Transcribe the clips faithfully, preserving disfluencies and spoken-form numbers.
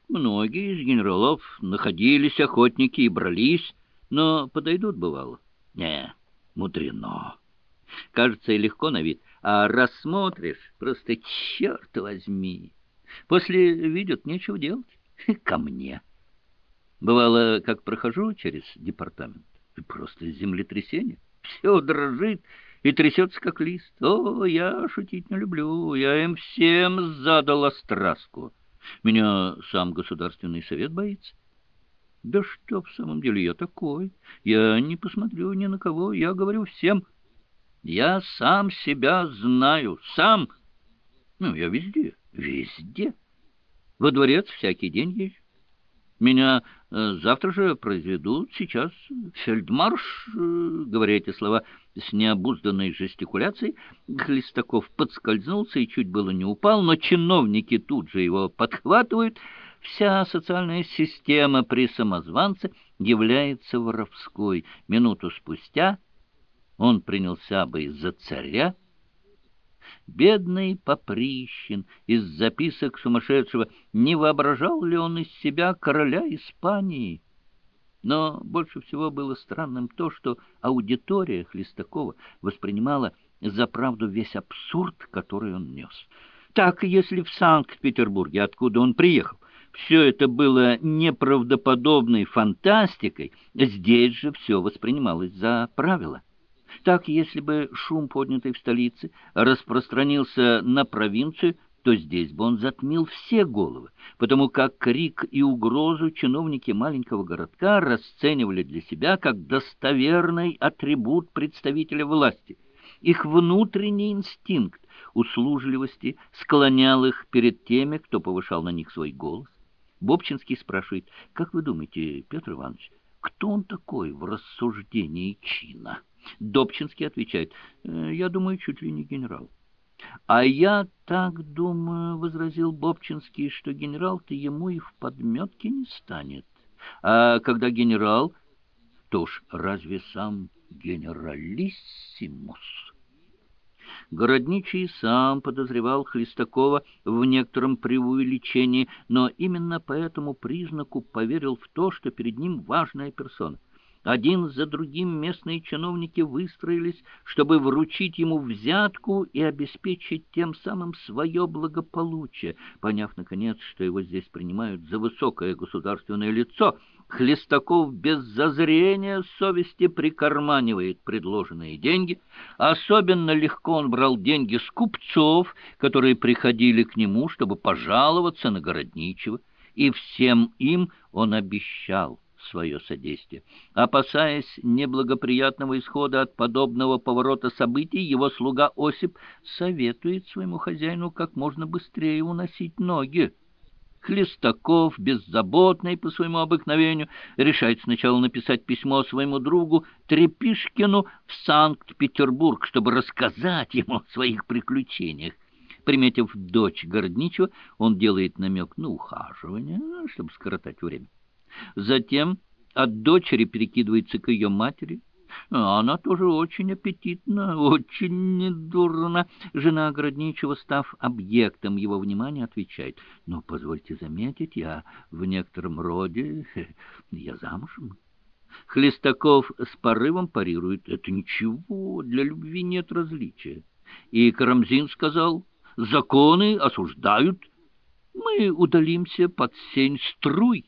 Многие из генералов находились охотники и брались, но подойдут, бывало. Не, мудрено. Кажется, и легко на вид, а рассмотришь, просто черт возьми. После видят, нечего делать. Ко мне. Бывало, как прохожу через департамент, и просто землетрясение. Все дрожит и трясется, как лист. О, я шутить не люблю, я им всем задал остраску. Меня сам Государственный совет боится. Да что в самом деле я такой? Я не посмотрю ни на кого, я говорю всем. Я сам себя знаю, сам. Ну, я везде, везде. Во дворец всякий день езжу. Меня э, завтра же произведут, сейчас фельдмарш, э, говоря эти слова с необузданной жестикуляцией, Хлестаков подскользнулся и чуть было не упал, но чиновники тут же его подхватывают. Вся социальная система при самозванце является воровской. Минуту спустя он принялся бы за царя. Бедный Поприщин из записок сумасшедшего, не воображал ли он из себя короля Испании? Но больше всего было странным то, что аудитория Хлестакова воспринимала за правду весь абсурд, который он нес. Так, если в Санкт-Петербурге, откуда он приехал, все это было неправдоподобной фантастикой, здесь же все воспринималось за правило. Так, если бы шум, поднятый в столице, распространился на провинцию, то здесь бы он затмил все головы, потому как крик и угрозу чиновники маленького городка расценивали для себя как достоверный атрибут представителя власти. Их внутренний инстинкт услужливости склонял их перед теми, кто повышал на них свой голос. Бобчинский спрашивает: «Как вы думаете, Петр Иванович, кто он такой в рассуждении чина?» Добчинский отвечает: «Я думаю, чуть ли не генерал». «А я так думаю, — возразил Бобчинский, — что генерал-то ему и в подметке не станет. А когда генерал, то уж разве сам генералиссимус?» Городничий сам подозревал Хлестакова в некотором преувеличении, но именно по этому признаку поверил в то, что перед ним важная персона. Один за другим местные чиновники выстроились, чтобы вручить ему взятку и обеспечить тем самым свое благополучие. Поняв, наконец, что его здесь принимают за высокое государственное лицо, Хлестаков без зазрения совести прикарманивает предложенные деньги. Особенно легко он брал деньги с купцов, которые приходили к нему, чтобы пожаловаться на городничего, и всем им он обещал свое содействие. Опасаясь неблагоприятного исхода от подобного поворота событий, его слуга Осип советует своему хозяину как можно быстрее уносить ноги. Хлестаков, беззаботный по своему обыкновению, решает сначала написать письмо своему другу Трепишкину в Санкт-Петербург, чтобы рассказать ему о своих приключениях. Приметив дочь городничего, он делает намек на ухаживание, чтобы скоротать время. Затем от дочери перекидывается к ее матери. Она тоже очень аппетитна, очень недурна. Жена городничего, став объектом его внимания, отвечает: «Но позвольте заметить, я в некотором роде, я замужем». Хлестаков с порывом парирует: «Это ничего, для любви нет различия». И Карамзин сказал: «Законы осуждают, мы удалимся под сень струй.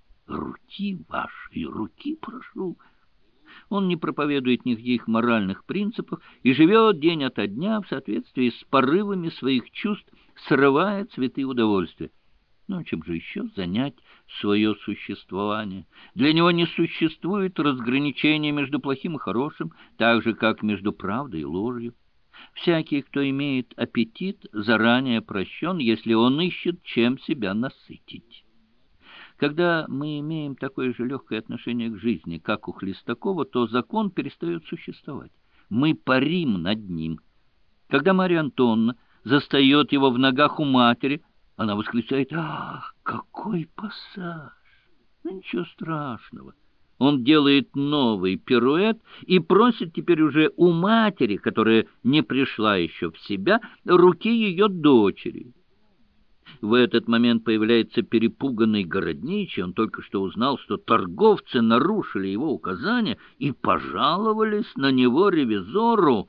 Руки вашей, руки прошу». Он не проповедует никаких моральных принципов и живет день ото дня в соответствии с порывами своих чувств, срывая цветы удовольствия. Ну, чем же еще занять свое существование? Для него не существует разграничения между плохим и хорошим, так же, как между правдой и ложью. Всякий, кто имеет аппетит, заранее прощен, если он ищет, чем себя насытить. Когда мы имеем такое же легкое отношение к жизни, как у Хлестакова, то закон перестает существовать. Мы парим над ним. Когда Марья Антоновна застает его в ногах у матери, она восклицает: «Ах, какой пассаж! Ну, ничего страшного». Он делает новый пируэт и просит теперь уже у матери, которая не пришла еще в себя, руки ее дочери. В этот момент появляется перепуганный городничий. Он только что узнал, что торговцы нарушили его указания и пожаловались на него ревизору.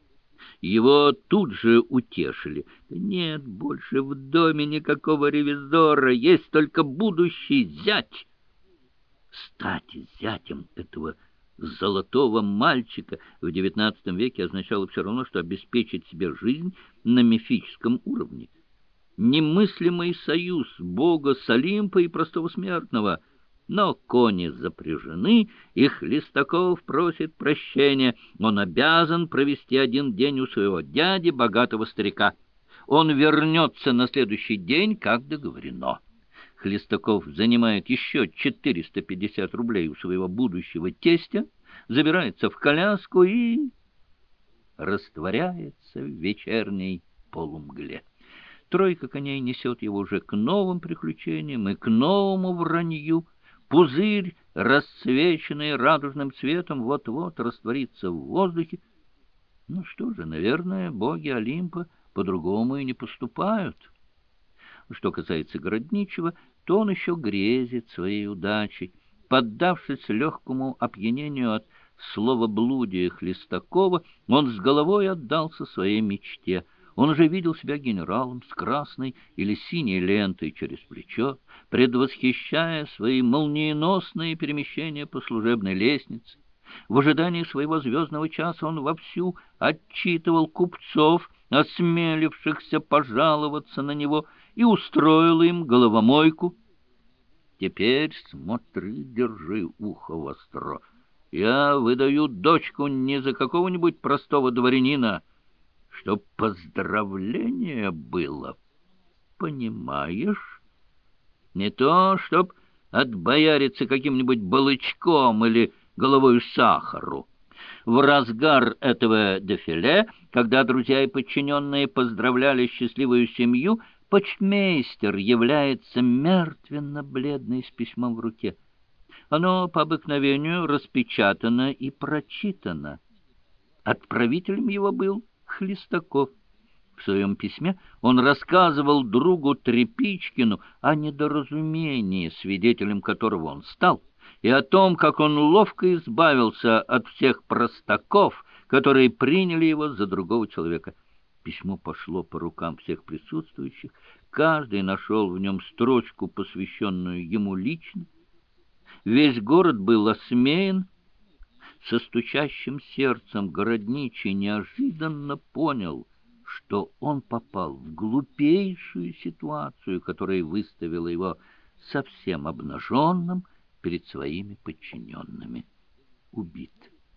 Его тут же утешили. Нет больше в доме никакого ревизора, есть только будущий зять. Стать зятем этого золотого мальчика в девятнадцатом веке означало все равно, что обеспечить себе жизнь на мифическом уровне. Немыслимый союз бога с Олимпа и простого смертного. Но кони запряжены, и Хлестаков просит прощения. Он обязан провести один день у своего дяди, богатого старика. Он вернется на следующий день, как договорено. Хлестаков занимает еще четыреста пятьдесят рублей у своего будущего тестя, забирается в коляску и растворяется в вечерней полумгле. Тройка коней несет его уже к новым приключениям и к новому вранью. Пузырь, расцвеченный радужным цветом, вот-вот растворится в воздухе. Ну что же, наверное, боги Олимпа по-другому и не поступают. Что касается Городничего, то он еще грезит своей удачей. Поддавшись легкому опьянению от словоблудия Хлестакова, он с головой отдался своей мечте. Он уже видел себя генералом с красной или синей лентой через плечо, предвосхищая свои молниеносные перемещения по служебной лестнице. В ожидании своего звездного часа он вовсю отчитывал купцов, осмелившихся пожаловаться на него, и устроил им головомойку. Теперь смотри, держи ухо востро. Я выдаю дочку не за какого-нибудь простого дворянина, чтоб поздравление было, понимаешь? Не то, чтоб отбояриться каким-нибудь балычком или головою сахару. В разгар этого дефиле, когда друзья и подчиненные поздравляли счастливую семью, почтмейстер является мертвенно-бледный с письмом в руке. Оно по обыкновению распечатано и прочитано. Отправителем его был Хлестаков. В своем письме он рассказывал другу Тряпичкину о недоразумении, свидетелем которого он стал, и о том, как он ловко избавился от всех простаков, которые приняли его за другого человека. Письмо пошло по рукам всех присутствующих, каждый нашел в нем строчку, посвященную ему лично. Весь город был осмеян. Со стучащим сердцем Городничий неожиданно понял, что он попал в глупейшую ситуацию, которая выставила его совсем обнаженным перед своими подчиненными. Убит.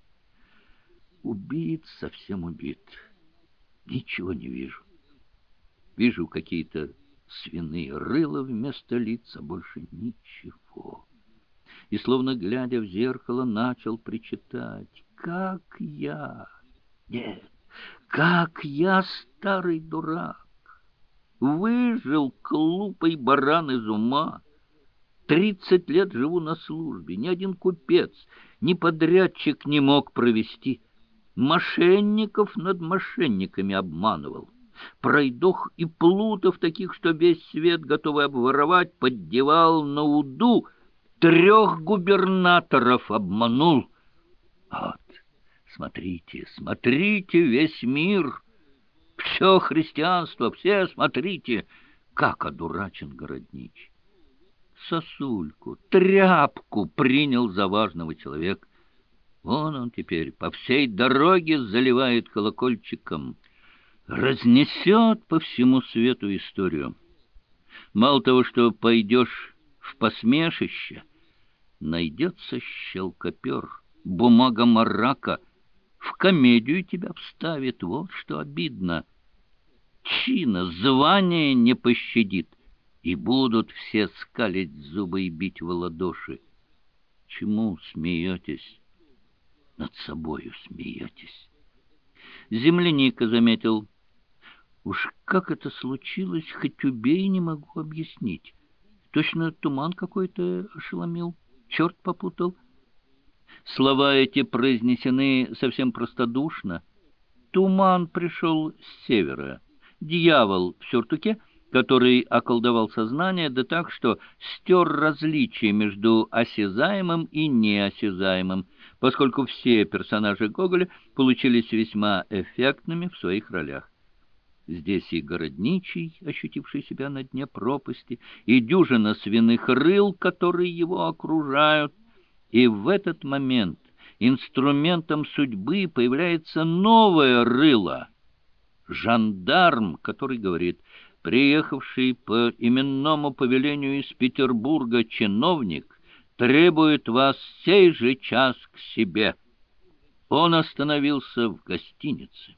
Убит, совсем убит. Ничего не вижу. Вижу какие-то свиные рыла вместо лица, больше ничего. И, словно глядя в зеркало, начал причитать: «Как я! Нет, как я, старый дурак! Выжил глупый баран из ума! Тридцать лет живу на службе, ни один купец, ни подрядчик не мог провести. Мошенников над мошенниками обманывал. Пройдох и плутов таких, что весь свет готовый обворовать, поддевал на уду. Трех губернаторов обманул. Вот, смотрите, смотрите, весь мир, все христианство, все смотрите, как одурачен Городничий. Сосульку, тряпку принял за важного человека. Вон он теперь по всей дороге заливает колокольчиком, разнесет по всему свету историю. Мало того, что пойдешь в посмешище, найдется щелкопер, бумага марака, в комедию тебя вставит. Вот что обидно. Чина, звание не пощадит, и будут все скалить зубы и бить в ладоши. Чему смеетесь? Над собою смеетесь. Земляника заметил: уж как это случилось, хоть убей, не могу объяснить. Точно туман какой-то ошеломил, черт попутал. Слова эти произнесены совсем простодушно. Туман пришел с севера. Дьявол в сюртуке который околдовал сознание, да так, что стер различие между осязаемым и неосязаемым, поскольку все персонажи Гоголя получились весьма эффектными в своих ролях. Здесь и городничий, ощутивший себя на дне пропасти, и дюжина свиных рыл, которые его окружают. И в этот момент инструментом судьбы появляется новое рыло — жандарм, который говорит: приехавший по именному повелению из Петербурга чиновник требует вас сей же час к себе. Он остановился в гостинице.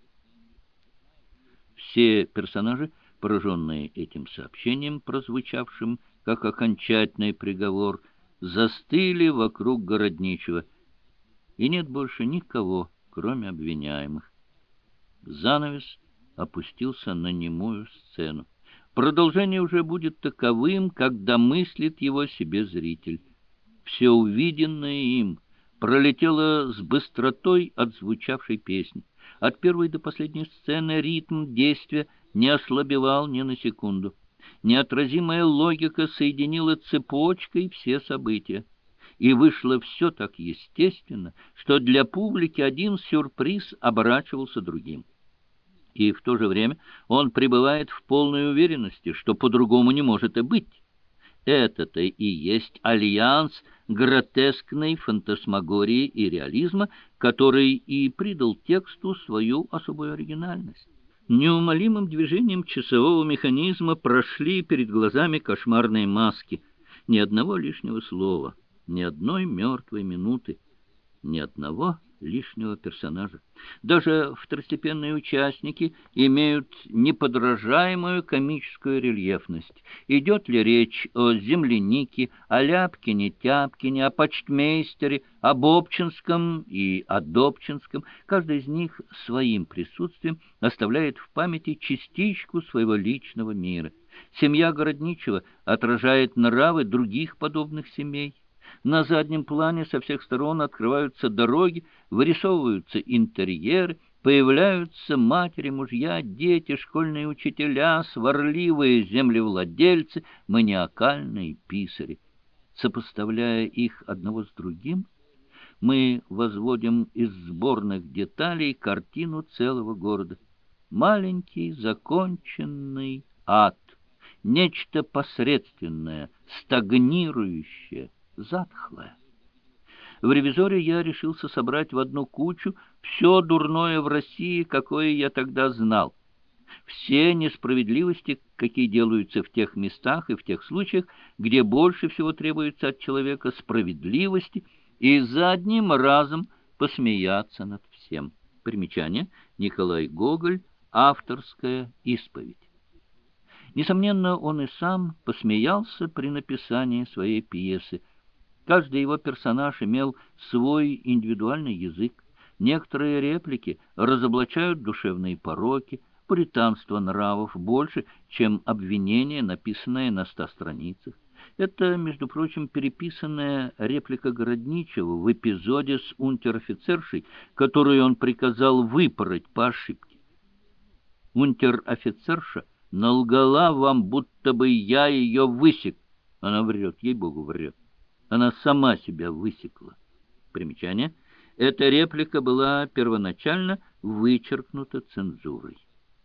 Все персонажи, пораженные этим сообщением, прозвучавшим как окончательный приговор, застыли вокруг городничего, и нет больше никого, кроме обвиняемых. Занавес опустился на немую сцену. Продолжение уже будет таковым, когда мыслит его себе зритель. Все увиденное им пролетело с быстротой отзвучавшей песни. От первой до последней сцены ритм действия не ослабевал ни на секунду. Неотразимая логика соединила цепочкой все события. И вышло все так естественно, что для публики один сюрприз оборачивался другим. И в то же время он пребывает в полной уверенности, что по-другому не может и быть. Это-то и есть альянс гротескной фантасмагории и реализма, который и придал тексту свою особую оригинальность. Неумолимым движением часового механизма прошли перед глазами кошмарные маски. Ни одного лишнего слова, ни одной мертвой минуты, ни одного лишнего персонажа. Даже второстепенные участники имеют неподражаемую комическую рельефность. Идет ли речь о землянике, о Ляпкине-Тяпкине, о почтмейстере, об Обчинском и о Добчинском, каждый из них своим присутствием оставляет в памяти частичку своего личного мира. Семья Городничего отражает нравы других подобных семей. На заднем плане со всех сторон открываются дороги, вырисовываются интерьеры, появляются матери, мужья, дети, школьные учителя, сварливые землевладельцы, маниакальные писари. Сопоставляя их одного с другим, мы возводим из сборных деталей картину целого города. Маленький законченный ад, нечто посредственное, стагнирующее, затхлое. В «Ревизоре» я решился собрать в одну кучу все дурное в России, какое я тогда знал. Все несправедливости, какие делаются в тех местах и в тех случаях, где больше всего требуется от человека справедливости, и за одним разом посмеяться над всем. Примечание: Николай Гоголь, авторская исповедь. Несомненно, он и сам посмеялся при написании своей пьесы. Каждый его персонаж имел свой индивидуальный язык. Некоторые реплики разоблачают душевные пороки, пуританство нравов больше, чем обвинение, написанное на ста страницах. Это, между прочим, переписанная реплика Городничего в эпизоде с унтер-офицершей, которую он приказал выпороть по ошибке. Унтер-офицерша налгала вам, будто бы я ее высек. Она врет, ей-богу, врет. Она сама себя высекла. Примечание: эта реплика была первоначально вычеркнута цензурой.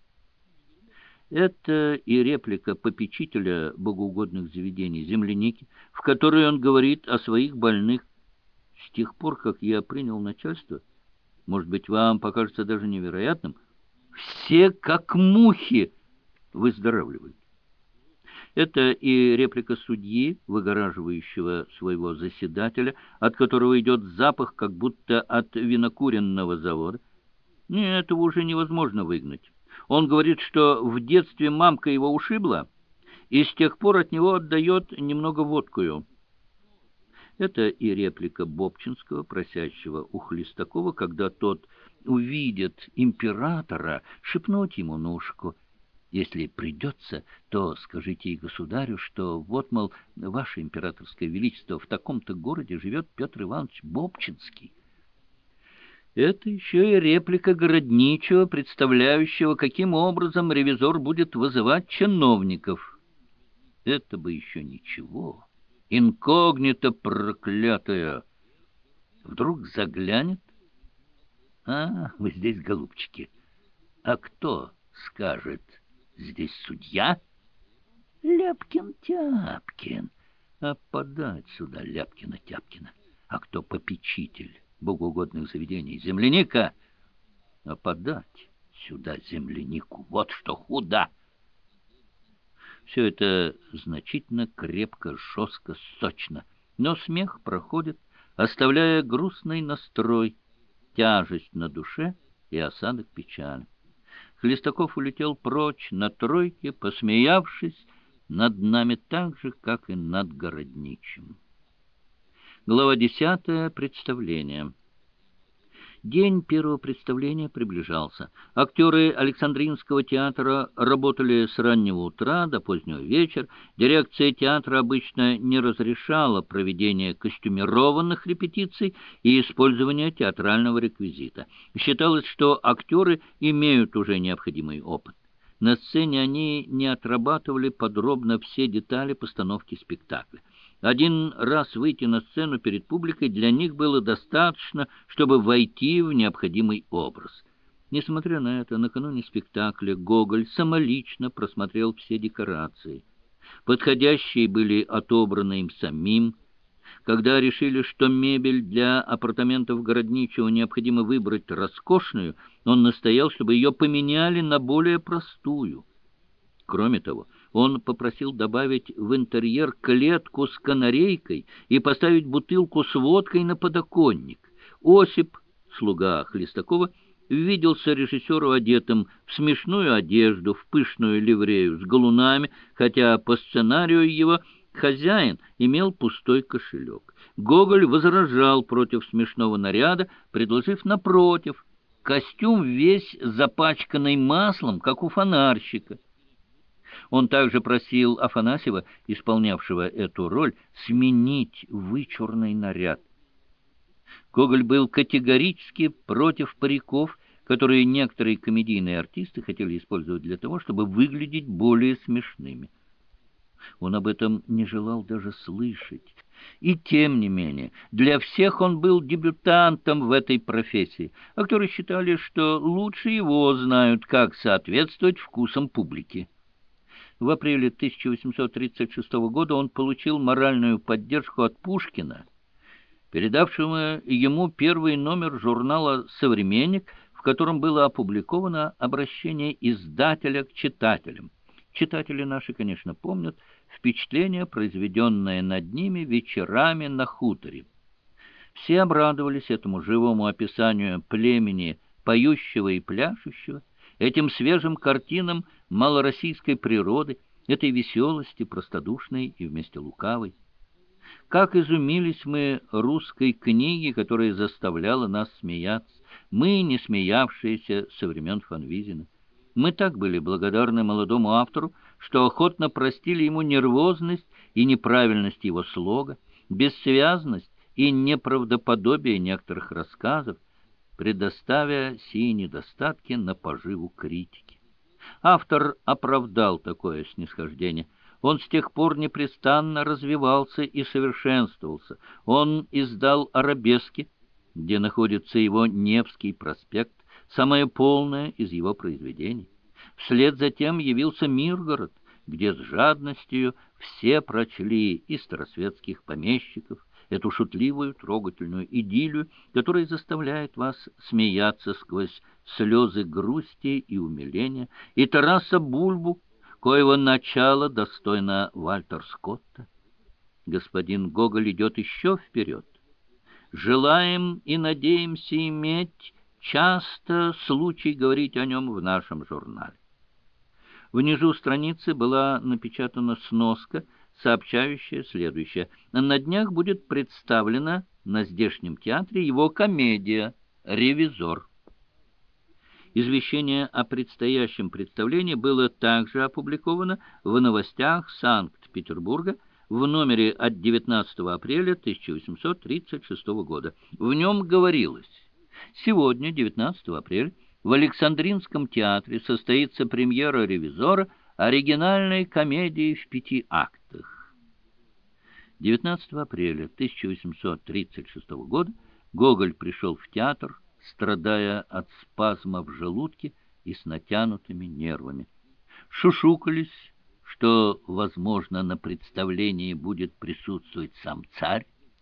Это и реплика попечителя богоугодных заведений земляники, в которой он говорит о своих больных. С тех пор, как я принял начальство, может быть, вам покажется даже невероятным, все как мухи выздоравливают. Это и реплика судьи, выгораживающего своего заседателя, от которого идет запах, как будто от винокуренного завода. Нет, этого уже невозможно выгнать. Он говорит, что в детстве мамка его ушибла, и с тех пор от него отдает немного водкою. Это и реплика Бобчинского, просящего у Хлестакова, когда тот увидит императора, шепнуть ему на ушко: «Если придется, то скажите и государю, что вот, мол, ваше императорское величество, в таком-то городе живет Петр Иванович Бобчинский». Это еще и реплика Городничего, представляющего, каким образом ревизор будет вызывать чиновников. Это бы еще ничего. Инкогнито проклятая. Вдруг заглянет. А, вы здесь, голубчики. А кто скажет, здесь судья? Ляпкин-Тяпкин. А подать сюда Ляпкина-Тяпкина. А кто попечитель богоугодных заведений? Земляника. А подать сюда землянику. Вот что худо. Все это значительно, крепко, жестко, сочно. Но смех проходит, оставляя грустный настрой, тяжесть на душе и осадок печали. Хлестаков улетел прочь на тройке, посмеявшись над нами так же, как и над Городничим. Глава десятая. Представление. День первого представления приближался. Актеры Александринского театра работали с раннего утра до позднего вечера. Дирекция театра обычно не разрешала проведение костюмированных репетиций и использование театрального реквизита. Считалось, что актеры имеют уже необходимый опыт. На сцене они не отрабатывали подробно все детали постановки спектакля. Один раз выйти на сцену перед публикой для них было достаточно, чтобы войти в необходимый образ. Несмотря на это, накануне спектакля Гоголь самолично просмотрел все декорации. Подходящие были отобраны им самим. Когда решили, что мебель для апартаментов Городничего необходимо выбрать роскошную, он настоял, чтобы ее поменяли на более простую. Кроме того, он попросил добавить в интерьер клетку с канарейкой и поставить бутылку с водкой на подоконник. Осип, слуга Хлестакова, виделся режиссеру одетым в смешную одежду, в пышную ливрею с галунами, хотя по сценарию его хозяин имел пустой кошелек. Гоголь возражал против смешного наряда, предложив напротив, костюм весь запачканный маслом, как у фонарщика. Он также просил Афанасьева, исполнявшего эту роль, сменить вычурный наряд. Гоголь был категорически против париков, которые некоторые комедийные артисты хотели использовать для того, чтобы выглядеть более смешными. Он об этом не желал даже слышать. И тем не менее, для всех он был дебютантом в этой профессии. Актеры считали, что лучше его знают, как соответствовать вкусам публики. В апреле тысяча восемьсот тридцать шестого года он получил моральную поддержку от Пушкина, передавшего ему первый номер журнала «Современник», в котором было опубликовано обращение издателя к читателям. Читатели наши, конечно, помнят впечатление, произведенное над ними вечерами на хуторе. Все обрадовались этому живому описанию племени, поющего и пляшущего, этим свежим картинам малороссийской природы, этой веселости, простодушной и вместе лукавой. Как изумились мы русской книге, которая заставляла нас смеяться, мы, не смеявшиеся со времен Фанвизина. Мы так были благодарны молодому автору, что охотно простили ему нервозность и неправильность его слога, бессвязность и неправдоподобие некоторых рассказов, предоставя сии недостатки на поживу критики. Автор оправдал такое снисхождение. Он с тех пор непрестанно развивался и совершенствовался. Он издал «Арабески», где находится его Невский проспект, самое полное из его произведений. Вслед за тем явился «Миргород», где с жадностью все прочли из старосветских помещиков эту шутливую, трогательную идиллию, которая заставляет вас смеяться сквозь слезы грусти и умиления, и Тараса Бульбу, коего начало достойно Вальтер Скотта. Господин Гоголь идет еще вперед. Желаем и надеемся иметь часто случай говорить о нем в нашем журнале. Внизу страницы была напечатана сноска, сообщающая следующее. На днях будет представлена на здешнем театре его комедия «Ревизор». Извещение о предстоящем представлении было также опубликовано в новостях Санкт-Петербурга в номере от девятнадцатого апреля тысяча восемьсот тридцать шестого года. В нем говорилось: Сегодня, девятнадцатого апреля, в Александринском театре состоится премьера «Ревизора», оригинальной комедии в пяти актах. девятнадцатого апреля тысяча восемьсот тридцать шестого года Гоголь пришел в театр, страдая от спазма в желудке и с натянутыми нервами. Шушукались, что, возможно, на представлении будет присутствовать сам царь.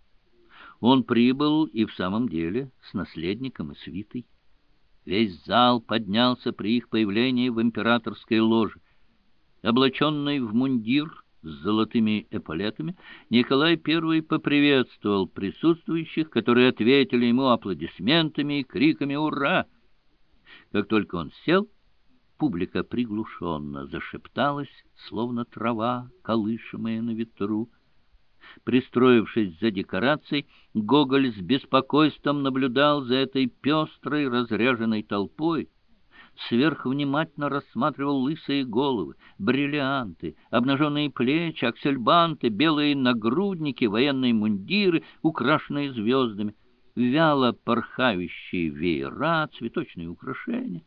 Он прибыл и в самом деле с наследником и свитой. Весь зал поднялся при их появлении в императорской ложе. Облаченный в мундир с золотыми эполетами, Николай Первый поприветствовал присутствующих, которые ответили ему аплодисментами и криками «Ура!». Как только он сел, публика приглушенно зашепталась, словно трава, колышемая на ветру. Пристроившись за декорацией, Гоголь с беспокойством наблюдал за этой пестрой, разряженной толпой, сверхвнимательно рассматривал лысые головы, бриллианты, обнаженные плечи, аксельбанты, белые нагрудники, военные мундиры, украшенные звездами, вяло порхающие веера, цветочные украшения,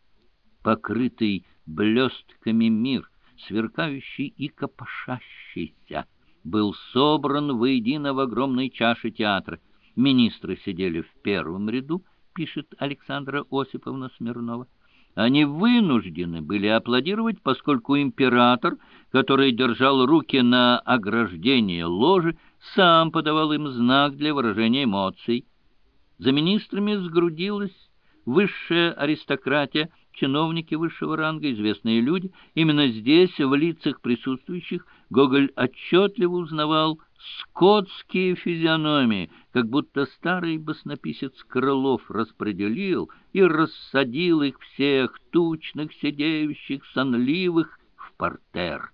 покрытый блестками мир, сверкающий и копошащийся, был собран воедино в огромной чаше театра. Министры сидели в первом ряду, пишет Александра Осиповна Смирнова. Они вынуждены были аплодировать, поскольку император, который держал руки на ограждении ложи, сам подавал им знак для выражения эмоций. За министрами сгрудилась высшая аристократия, чиновники высшего ранга, известные люди. Именно здесь, в лицах присутствующих, Гоголь отчетливо узнавал скотские физиономии, как будто старый баснописец Крылов распределил и рассадил их всех, тучных, сидеющих, сонливых, в партер.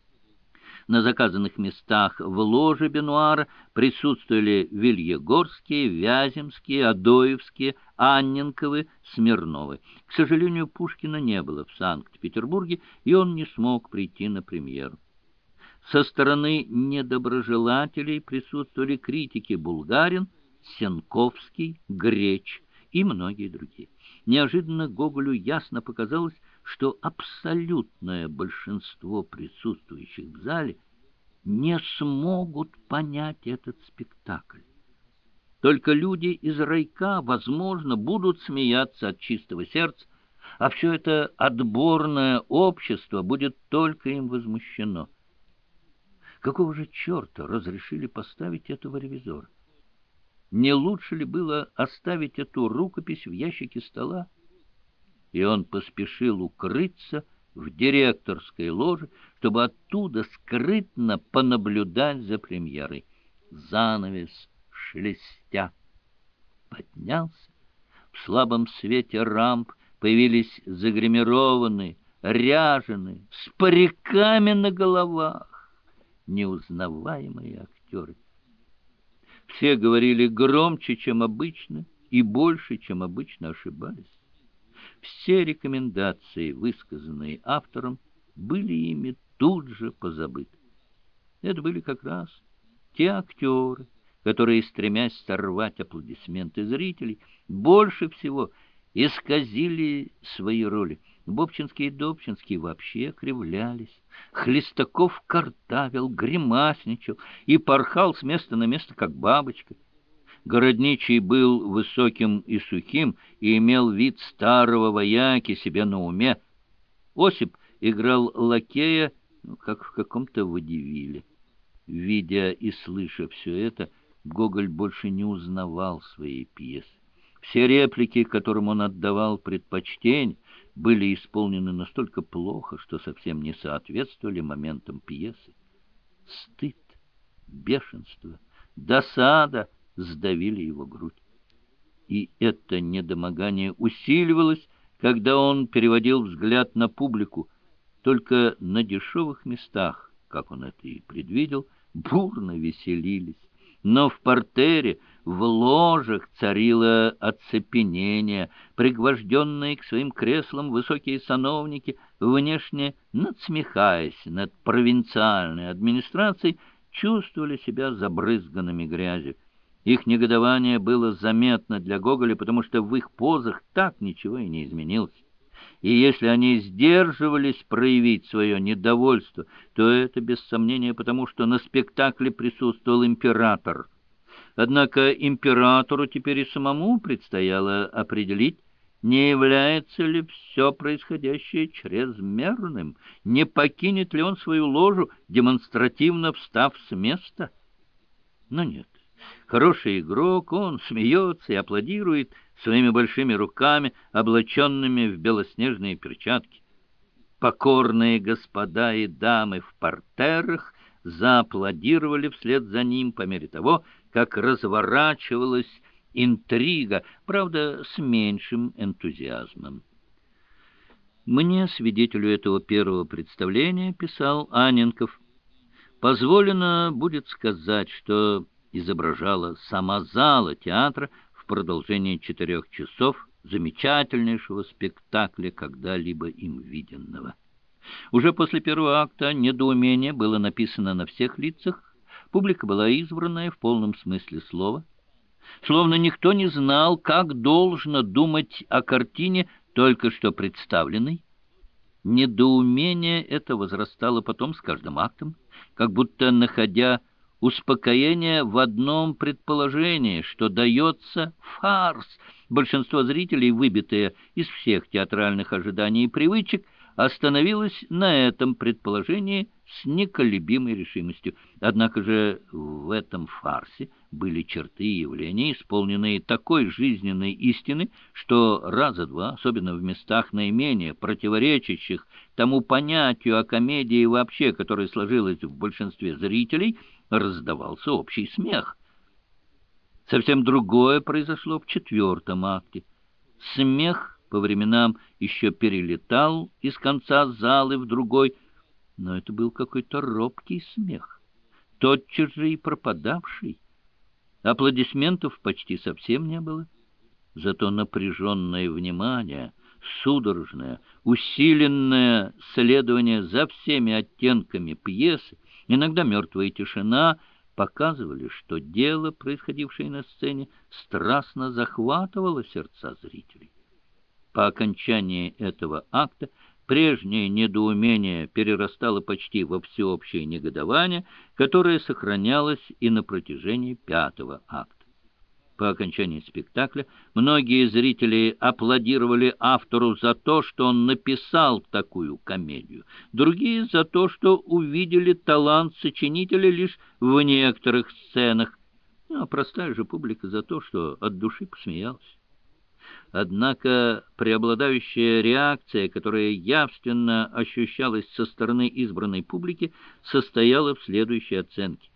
На заказанных местах в ложе бенуара присутствовали Вильегорские, Вяземские, Адоевские, Анненковы, Смирновы. К сожалению, Пушкина не было в Санкт-Петербурге, и он не смог прийти на премьеру. Со стороны недоброжелателей присутствовали критики Булгарин, Сенковский, Греч и многие другие. Неожиданно Гоголю ясно показалось, что абсолютное большинство присутствующих в зале не смогут понять этот спектакль. Только люди из райка, возможно, будут смеяться от чистого сердца, а все это отборное общество будет только им возмущено. Какого же черта разрешили поставить этого ревизора? Не лучше ли было оставить эту рукопись в ящике стола? И он поспешил укрыться в директорской ложе, чтобы оттуда скрытно понаблюдать за премьерой. Занавес, шелестя, поднялся. В слабом свете рамп появились загримированные, ряженые, с париками на головах, неузнаваемые актеры. Все говорили громче, чем обычно, и больше, чем обычно ошибались. Все рекомендации, высказанные автором, были ими тут же позабыты. Это были как раз те актеры, которые, стремясь сорвать аплодисменты зрителей, больше всего исказили свои роли. Бобчинский и Добчинский вообще кривлялись. Хлестаков картавил, гримасничал и порхал с места на место, как бабочка. Городничий был высоким и сухим и имел вид старого вояки себе на уме. Осип играл лакея, ну, как в каком-то водевиле. Видя и слыша все это, Гоголь больше не узнавал своей пьесы. Все реплики, которым он отдавал предпочтение, были исполнены настолько плохо, что совсем не соответствовали моментам пьесы. Стыд, бешенство, досада сдавили его грудь. И это недомогание усиливалось, когда он переводил взгляд на публику. Только на дешевых местах, как он это и предвидел, бурно веселились. Но в партере, в ложах царило оцепенение. Пригвожденные к своим креслам высокие сановники, внешне надсмехаясь над провинциальной администрацией, чувствовали себя забрызганными грязью. Их негодование было заметно для Гоголя, потому что в их позах так ничего и не изменилось. И если они сдерживались проявить свое недовольство, то это без сомнения потому, что на спектакле присутствовал император. Однако императору теперь и самому предстояло определить, не является ли все происходящее чрезмерным, не покинет ли он свою ложу, демонстративно встав с места. Но нет. Хороший игрок, он смеется и аплодирует своими большими руками, облаченными в белоснежные перчатки. Покорные господа и дамы в партерах зааплодировали вслед за ним по мере того, как разворачивалась интрига, правда, с меньшим энтузиазмом. «Мне, свидетелю этого первого представления, — писал Анненков, — позволено будет сказать, что изображала сама зала театра в продолжении четырех часов замечательнейшего спектакля, когда-либо им виденного. Уже после первого акта недоумение было написано на всех лицах, публика была избранная в полном смысле слова, словно никто не знал, как должно думать о картине, только что представленной. Недоумение это возрастало потом с каждым актом, как будто находя успокоение в одном предположении, что дается фарс. Большинство зрителей, выбитые из всех театральных ожиданий и привычек, остановилось на этом предположении с неколебимой решимостью. Однако же в этом фарсе были черты и явления, исполненные такой жизненной истины, что раза два, особенно в местах наименее противоречащих тому понятию о комедии вообще, которое сложилось в большинстве зрителей, раздавался общий смех. Совсем другое произошло в четвертом акте. Смех по временам еще перелетал из конца залы в другой, но это был какой-то робкий смех, тотчас же и пропадавший. Аплодисментов почти совсем не было, зато напряженное внимание, судорожное, усиленное следование за всеми оттенками пьесы, иногда мертвая тишина показывали, что дело, происходившее на сцене, страстно захватывало сердца зрителей. По окончании этого акта прежнее недоумение перерастало почти во всеобщее негодование, которое сохранялось и на протяжении пятого акта. По окончании спектакля многие зрители аплодировали автору за то, что он написал такую комедию, другие за то, что увидели талант сочинителя лишь в некоторых сценах, а простая же публика за то, что от души посмеялась. Однако преобладающая реакция, которая явственно ощущалась со стороны избранной публики, состояла в следующей оценке.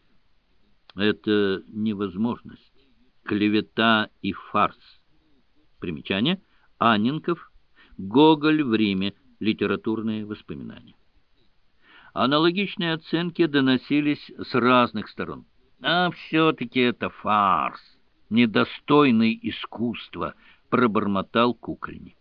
Это невозможность, клевета и фарс. Примечание. Анненков. Гоголь в Риме. Литературные воспоминания. Аналогичные оценки доносились с разных сторон. А все-таки это фарс, недостойный искусства, пробормотал кукольник.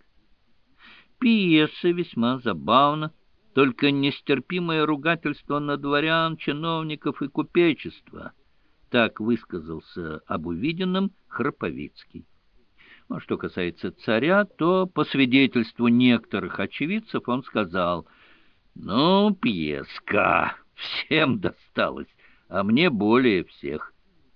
Пьеса весьма забавна, только нестерпимое ругательство на дворян, чиновников и купечества. Так высказался об увиденном Храповицкий. А что касается царя, то, по свидетельству некоторых очевидцев, он сказал: «Ну, пьеска, всем досталось, а мне более всех».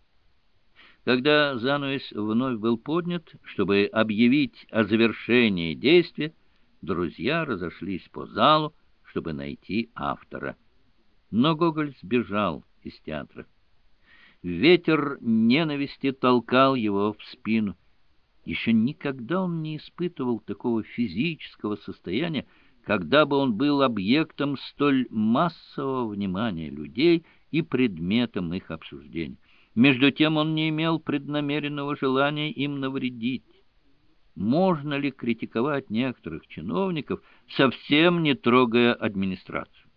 Когда занавес вновь был поднят, чтобы объявить о завершении действия, друзья разошлись по залу, чтобы найти автора. Но Гоголь сбежал из театра. Ветер ненависти толкал его в спину. Еще никогда он не испытывал такого физического состояния, когда бы он был объектом столь массового внимания людей и предметом их обсуждения. Между тем он не имел преднамеренного желания им навредить. Можно ли критиковать некоторых чиновников, совсем не трогая администрацию?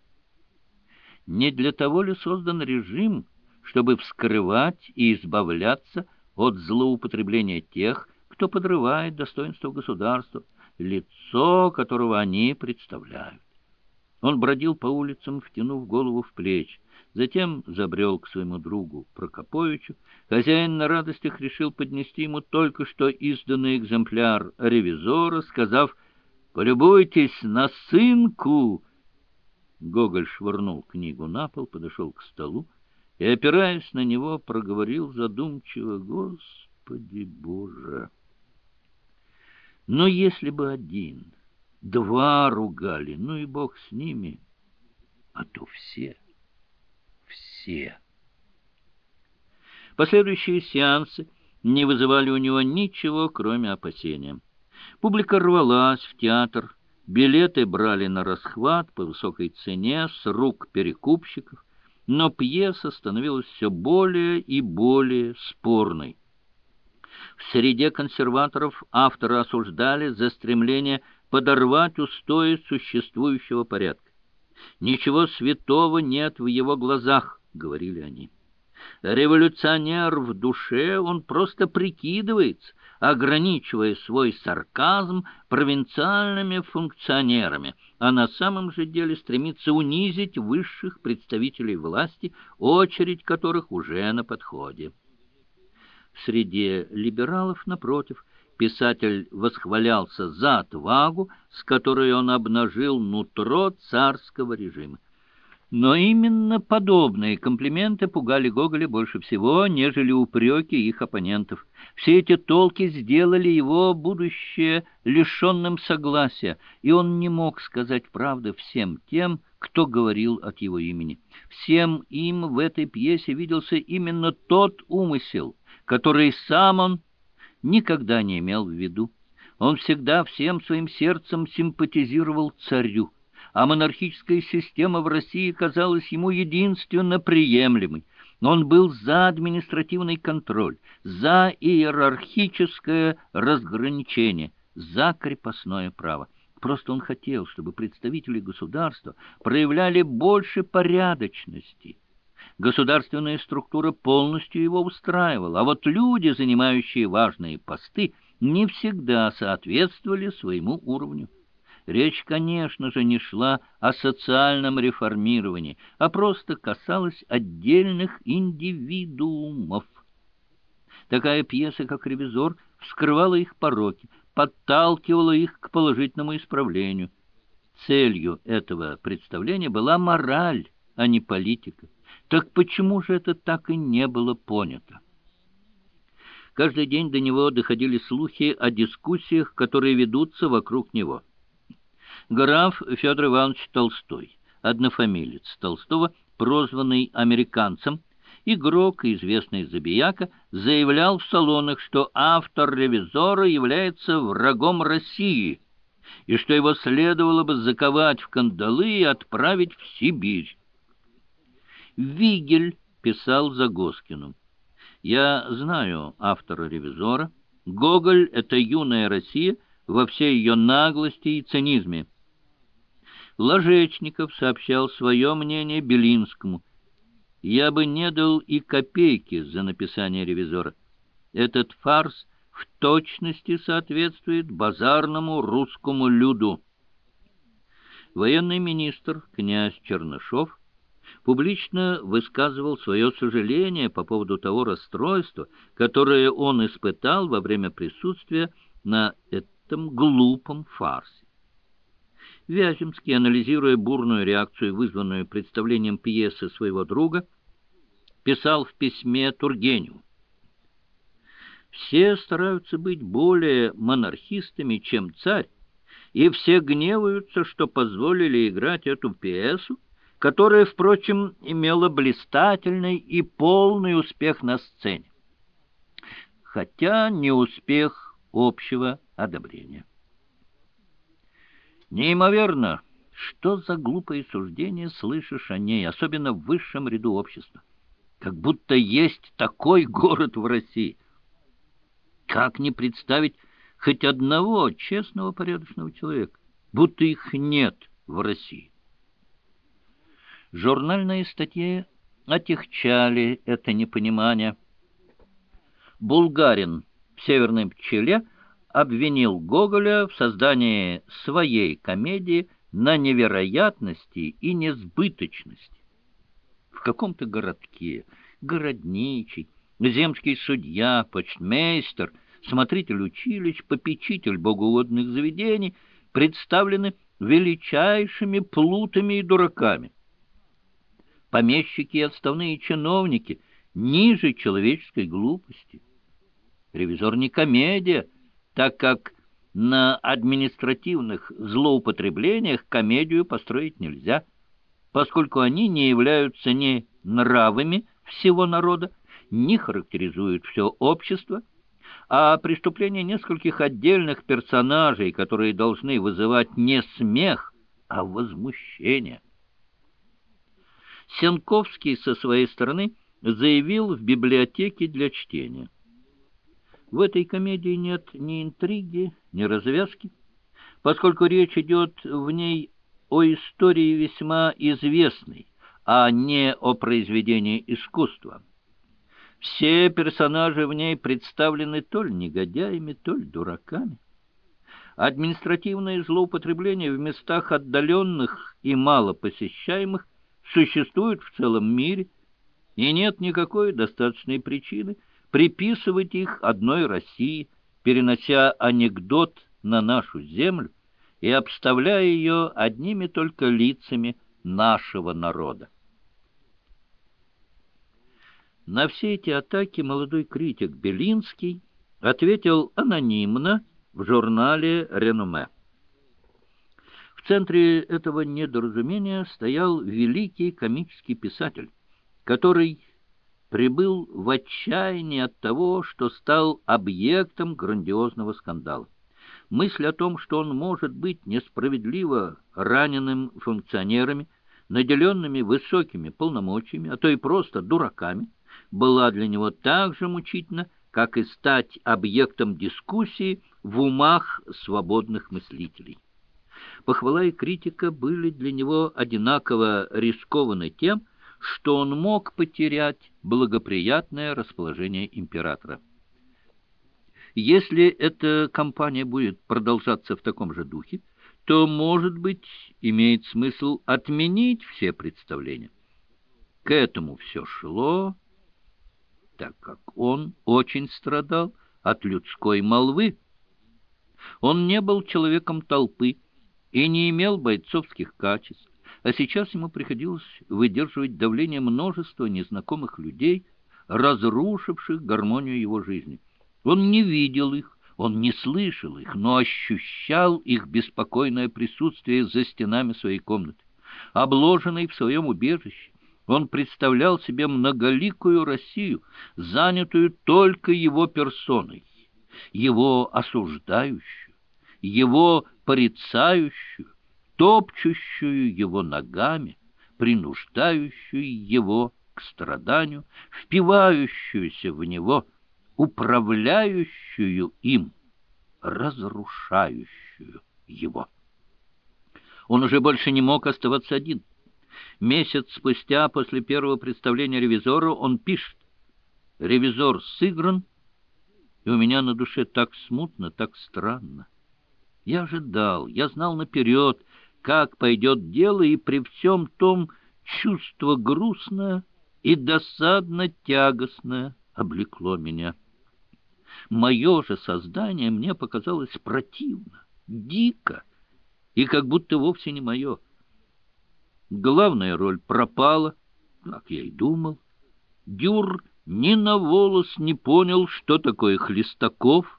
Не для того ли создан режим, чтобы вскрывать и избавляться от злоупотребления тех, кто подрывает достоинство государства, лицо которого они представляют? Он бродил по улицам, втянув голову в плечи. Затем забрел к своему другу Прокоповичу. Хозяин на радостях решил поднести ему только что изданный экземпляр «Ревизора», сказав: «Полюбуйтесь на сынку!» Гоголь швырнул книгу на пол, подошел к столу и, опираясь на него, проговорил задумчиво: «Господи Боже! Но если бы один, два ругали, ну и бог с ними, а то все, все». Последующие сеансы не вызывали у него ничего, кроме опасения. Публика рвалась в театр, билеты брали на расхват по высокой цене с рук перекупщиков, но пьеса становилась все более и более спорной. В среде консерваторов автора осуждали за стремление подорвать устои существующего порядка. «Ничего святого нет в его глазах», — говорили они. «Революционер в душе, он просто прикидывается, ограничивая свой сарказм провинциальными функционерами, а на самом же деле стремится унизить высших представителей власти, очередь которых уже на подходе». В среде либералов, напротив, писатель восхвалялся за отвагу, с которой он обнажил нутро царского режима. Но именно подобные комплименты пугали Гоголя больше всего, нежели упреки их оппонентов. Все эти толки сделали его будущее лишенным согласия, и он не мог сказать правды всем тем, кто говорил от его имени. Всем им в этой пьесе виделся именно тот умысел, который сам он никогда не имел в виду. Он всегда всем своим сердцем симпатизировал царю, а монархическая система в России казалась ему единственно приемлемой. Он был за административный контроль, за иерархическое разграничение, за крепостное право. Просто он хотел, чтобы представители государства проявляли больше порядочности. Государственная структура полностью его устраивала, а вот люди, занимающие важные посты, не всегда соответствовали своему уровню. Речь, конечно же, не шла о социальном реформировании, а просто касалась отдельных индивидуумов. Такая пьеса, как «Ревизор», вскрывала их пороки, подталкивала их к положительному исправлению. Целью этого представления была мораль, а не политика. Так почему же это так и не было понято? Каждый день до него доходили слухи о дискуссиях, которые ведутся вокруг него. Граф Федор Иванович Толстой, однофамилец Толстого, прозванный американцем, игрок и известный забияка, заявлял в салонах, что автор «Ревизора» является врагом России и что его следовало бы заковать в кандалы и отправить в Сибирь. Вигель писал Загоскину: «Я знаю автора «Ревизора». Гоголь — это юная Россия во всей ее наглости и цинизме». Ложечников сообщал свое мнение Белинскому: «Я бы не дал и копейки за написание «Ревизора». Этот фарс в точности соответствует базарному русскому люду». Военный министр князь Чернышов публично высказывал свое сожаление по поводу того расстройства, которое он испытал во время присутствия на этом глупом фарсе. Вяземский, анализируя бурную реакцию, вызванную представлением пьесы своего друга, писал в письме Тургеневу: «Все стараются быть более монархистами, чем царь, и все гневаются, что позволили играть эту пьесу, которая, впрочем, имела блистательный и полный успех на сцене, хотя не успех общего одобрения». Неимоверно, что за глупые суждения слышишь о ней, особенно в высшем ряду общества. Как будто есть такой город в России. Как не представить хоть одного честного, порядочного человека, будто их нет в России? Журнальные статьи отягчали это непонимание. Булгарин в «Северной пчеле» обвинил Гоголя в создании своей комедии на невероятности и несбыточности. В каком-то городке городничий, земский судья, почтмейстер, смотритель училищ, попечитель богоугодных заведений представлены величайшими плутами и дураками. Помещики и отставные чиновники ниже человеческой глупости. Ревизор не комедия, так как на административных злоупотреблениях комедию построить нельзя, поскольку они не являются ни нравами всего народа, не характеризуют все общество, а преступления нескольких отдельных персонажей, которые должны вызывать не смех, а возмущение. Сенковский со своей стороны заявил в библиотеке для чтения: в этой комедии нет ни интриги, ни развязки, поскольку речь идет в ней о истории весьма известной, а не о произведении искусства. Все персонажи в ней представлены то ли негодяями, то ли дураками. Административные злоупотребления в местах отдаленных и мало посещаемых существуют в целом мире, и нет никакой достаточной причины приписывать их одной России, перенося анекдот на нашу землю и обставляя ее одними только лицами нашего народа. На все эти атаки молодой критик Белинский ответил анонимно в журнале «Реноме». В центре этого недоразумения стоял великий комический писатель, который прибыл в отчаянии от того, что стал объектом грандиозного скандала. Мысль о том, что он может быть несправедливо раненым функционерами, наделенными высокими полномочиями, а то и просто дураками, была для него так же мучительна, как и стать объектом дискуссии в умах свободных мыслителей. Похвала и критика были для него одинаково рискованы тем, что он мог потерять благоприятное расположение императора. Если эта кампания будет продолжаться в таком же духе, то, может быть, имеет смысл отменить все представления. К этому все шло, так как он очень страдал от людской молвы. Он не был человеком толпы и не имел бойцовских качеств, а сейчас ему приходилось выдерживать давление множества незнакомых людей, разрушивших гармонию его жизни. Он не видел их, он не слышал их, но ощущал их беспокойное присутствие за стенами своей комнаты. Обложенный в своем убежище, он представлял себе многоликую Россию, занятую только его персоной, его осуждающую, его порицающую, топчущую его ногами, принуждающую его к страданию, впивающуюся в него, управляющую им, разрушающую его. Он уже больше не мог оставаться один. Месяц спустя, после первого представления «Ревизору», он пишет: «Ревизор сыгран, и у меня на душе так смутно, так странно. Я ожидал, я знал наперед, как пойдет дело, и при всем том чувство грустное и досадно-тягостное облекло меня. Мое же создание мне показалось противно, дико, и как будто вовсе не мое. Главная роль пропала, как я и думал. Дюр ни на волос не понял, что такое Хлестаков.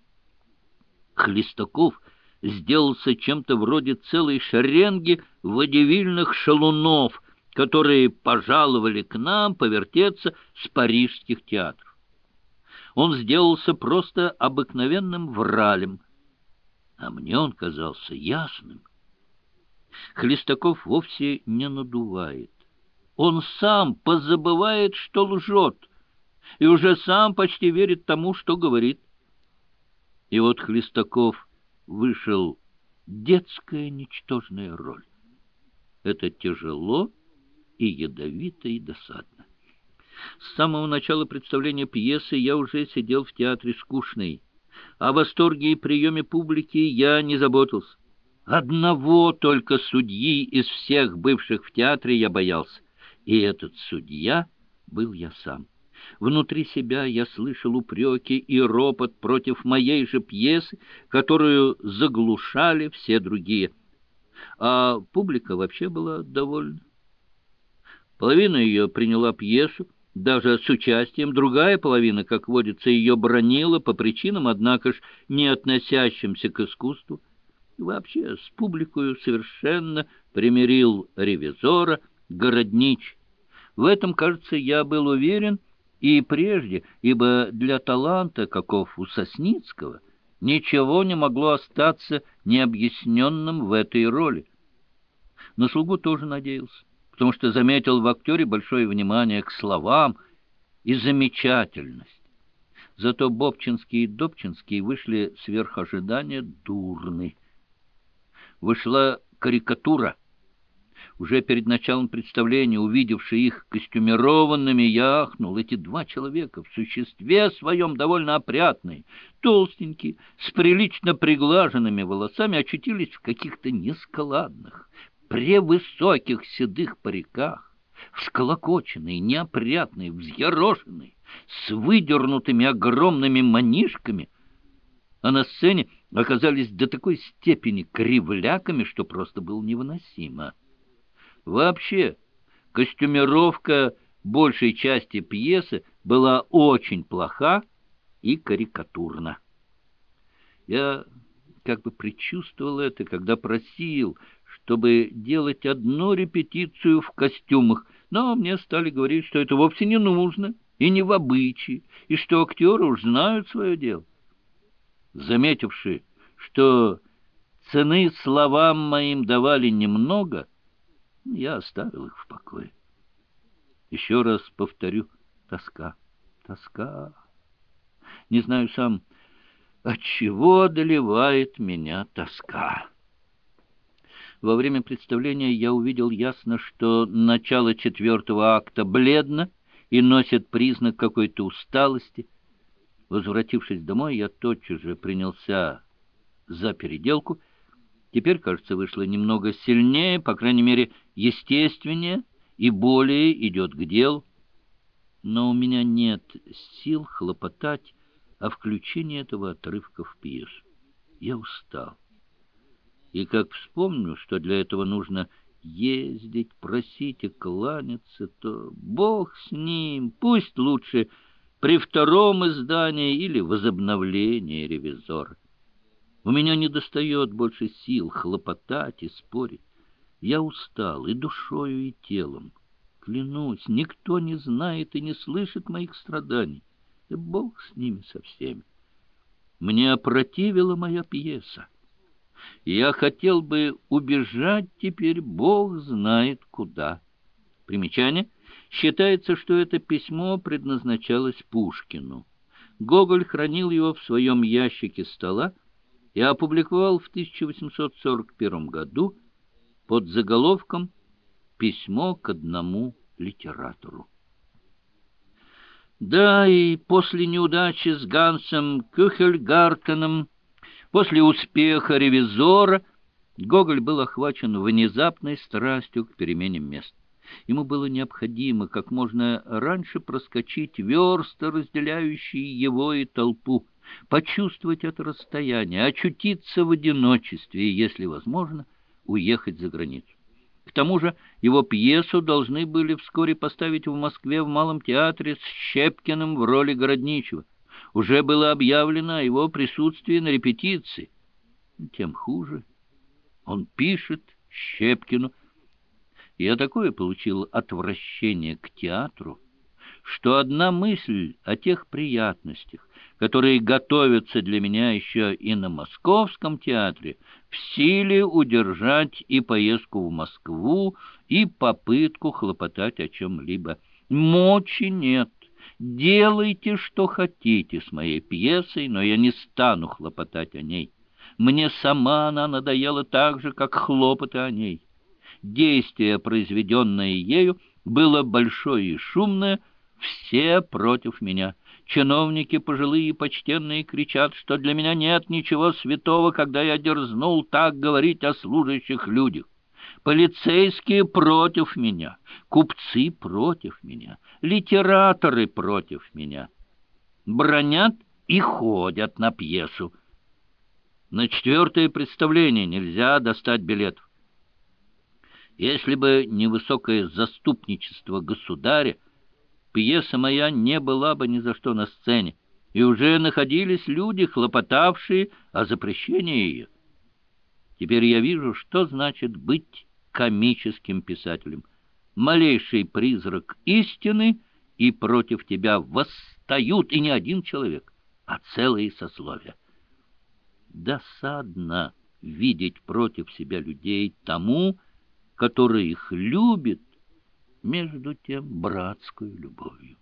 Хлестаков сделался чем-то вроде целой шеренги водевильных шалунов, которые пожаловали к нам повертеться с парижских театров. Он сделался просто обыкновенным вралем, а мне он казался ясным. Хлестаков вовсе не надувает. Он сам позабывает, что лжет, и уже сам почти верит тому, что говорит. И вот Хлестаков вышел детская ничтожная роль. Это тяжело и ядовито, и досадно. С самого начала представления пьесы я уже сидел в театре скучный. О восторге и приеме публики я не заботился. Одного только судьи из всех бывших в театре я боялся. И этот судья был я сам. Внутри себя я слышал упреки и ропот против моей же пьесы, которую заглушали все другие. А публика вообще была довольна. Половина ее приняла пьесу, даже с участием, другая половина, как водится, ее бранила по причинам, однако ж, не относящимся к искусству. Вообще с публикою совершенно примирил ревизора Городнич. В этом, кажется, я был уверен и прежде, ибо для таланта, каков у Сосницкого, ничего не могло остаться необъясненным в этой роли. На слугу тоже надеялся, потому что заметил в актере большое внимание к словам и замечательность. Зато Бобчинский и Добчинский вышли сверх ожидания дурны. Вышла карикатура. Уже перед началом представления, увидевший их костюмированными, я ахнул. Эти два человека в существе своем довольно опрятные, толстенькие, с прилично приглаженными волосами, очутились в каких-то нескладных, превысоких седых париках, всколокоченные, неопрятные, взъерошенные, с выдернутыми огромными манишками, а на сцене оказались до такой степени кривляками, что просто было невыносимо. Вообще, костюмировка большей части пьесы была очень плоха и карикатурна. Я как бы предчувствовал это, когда просил, чтобы делать одну репетицию в костюмах, но мне стали говорить, что это вовсе не нужно и не в обычае, и что актеры уж знают свое дело. Заметивши, что цены словам моим давали немного, я оставил их в покое. Еще раз повторю, тоска, тоска. Не знаю сам, отчего одолевает меня тоска. Во время представления я увидел ясно, что начало четвертого акта бледно и носит признак какой-то усталости. Возвратившись домой, я тотчас же принялся за переделку. Теперь, кажется, вышло немного сильнее, по крайней мере, естественнее и более идет к делу. Но у меня нет сил хлопотать о включении этого отрывка в пьесу. Я устал. И как вспомню, что для этого нужно ездить, просить и кланяться, то бог с ним, пусть лучше при втором издании или возобновлении ревизора. У меня недостает больше сил хлопотать и спорить. Я устал и душою, и телом. Клянусь, никто не знает и не слышит моих страданий. И бог с ними со всеми. Мне опротивила моя пьеса. Я хотел бы убежать теперь, бог знает куда. Примечание. Считается, что это письмо предназначалось Пушкину. Гоголь хранил его в своем ящике стола и опубликовал в тысяча восемьсот сорок первом году под заголовком «Письмо к одному литератору». Да, и после неудачи с Гансом Кюхельгартеном, после успеха «Ревизора», Гоголь был охвачен внезапной страстью к перемене мест. Ему было необходимо как можно раньше проскочить версты, разделяющие его и толпу, почувствовать это расстояние, очутиться в одиночестве и, если возможно, уехать за границу. К тому же его пьесу должны были вскоре поставить в Москве в Малом театре с Щепкиным в роли Городничего. Уже было объявлено о его присутствии на репетиции. Тем хуже. Он пишет Щепкину: «Я такое получил отвращение к театру, что одна мысль о тех приятностях, которые готовятся для меня еще и на Московском театре, в силе удержать и поездку в Москву, и попытку хлопотать о чем-либо. Мочи нет. Делайте, что хотите с моей пьесой, но я не стану хлопотать о ней. Мне сама она надоела так же, как хлопоты о ней. Действие, произведенное ею, было большое и шумное, все против меня. Чиновники пожилые и почтенные кричат, что для меня нет ничего святого, когда я дерзнул так говорить о служащих людях. Полицейские против меня, купцы против меня, литераторы против меня. Бронят и ходят на пьесу. На четвертое представление нельзя достать билетов. Если бы не высокое заступничество государя, пьеса моя не была бы ни за что на сцене, и уже находились люди, хлопотавшие о запрещении ее. Теперь я вижу, что значит быть комическим писателем. Малейший призрак истины, и против тебя восстают, и не один человек, а целые сословия. Досадно видеть против себя людей тому, который их любит, между тем братскую любовью.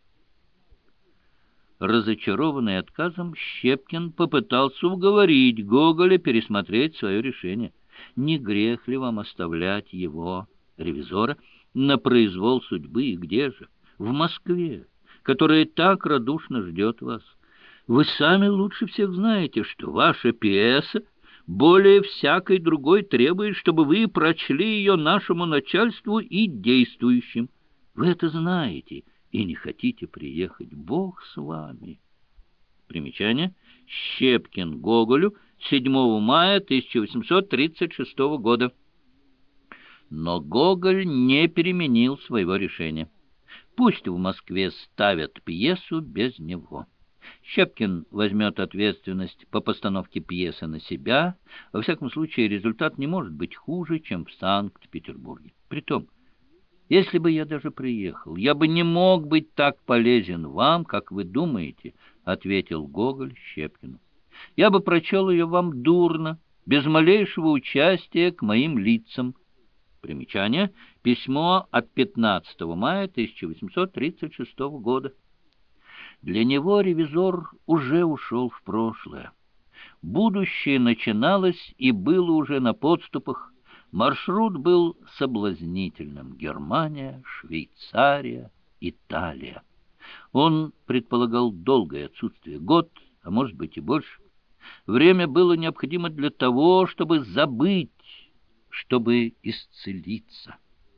Разочарованный отказом, Щепкин попытался уговорить Гоголя пересмотреть свое решение. Не грех ли вам оставлять его, ревизора, на произвол судьбы, и где же? В Москве, которая так радушно ждет вас. Вы сами лучше всех знаете, что ваша пьеса более всякой другой требует, чтобы вы прочли ее нашему начальству и действующим. Вы это знаете и не хотите приехать. Бог с вами. Примечание. Щепкин Гоголю, седьмого мая тысяча восемьсот тридцать шестого года. Но Гоголь не переменил своего решения. Пусть в Москве ставят пьесу без него. Щепкин возьмет ответственность по постановке пьесы на себя. Во всяком случае, результат не может быть хуже, чем в Санкт-Петербурге. Притом, если бы я даже приехал, я бы не мог быть так полезен вам, как вы думаете, — ответил Гоголь Щепкину. Я бы прочел ее вам дурно, без малейшего участия к моим лицам. Примечание. Письмо от пятнадцатого мая тысяча восемьсот тридцать шестого года. Для него ревизор уже ушел в прошлое. Будущее начиналось и было уже на подступах. Маршрут был соблазнительным. Германия, Швейцария, Италия. Он предполагал долгое отсутствие, год, а может быть и больше. Время было необходимо для того, чтобы забыть, чтобы исцелиться.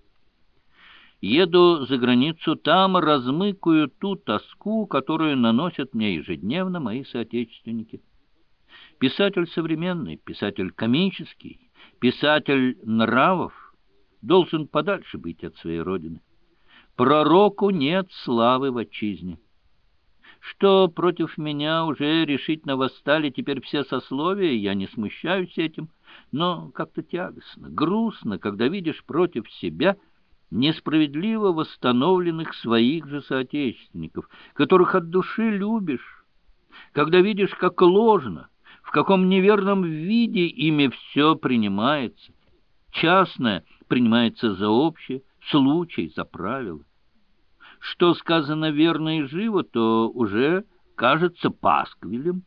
Еду за границу, там размыкаю ту тоску, которую наносят мне ежедневно мои соотечественники. Писатель современный, писатель комический, писатель нравов должен подальше быть от своей родины. Пророку нет славы в отчизне. Что против меня уже решительно восстали теперь все сословия, я не смущаюсь этим, но как-то тягостно, грустно, когда видишь против себя несправедливо восстановленных своих же соотечественников, которых от души любишь, когда видишь, как ложно, в каком неверном виде ими все принимается. Частное принимается за общее, случай за правило. Что сказано верно и живо, то уже кажется пасквилем.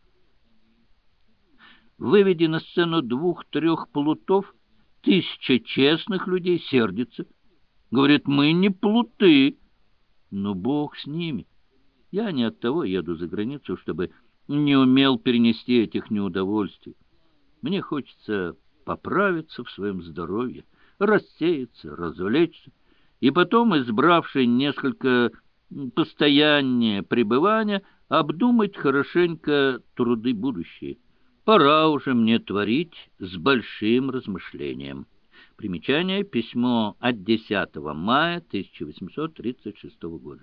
Выведи на сцену двух-трех плутов, тысяча честных людей сердится. Говорит, мы не плуты. Но Бог с ними. Я не от того еду за границу, чтобы не умел перенести этих неудовольствий. Мне хочется поправиться в своем здоровье, рассеяться, развлечься, и потом, избравший несколько постояннее пребывания, обдумать хорошенько труды будущие. Пора уже мне творить с большим размышлением. Примечание. Письмо от десятого мая тысяча восемьсот тридцать шестого года.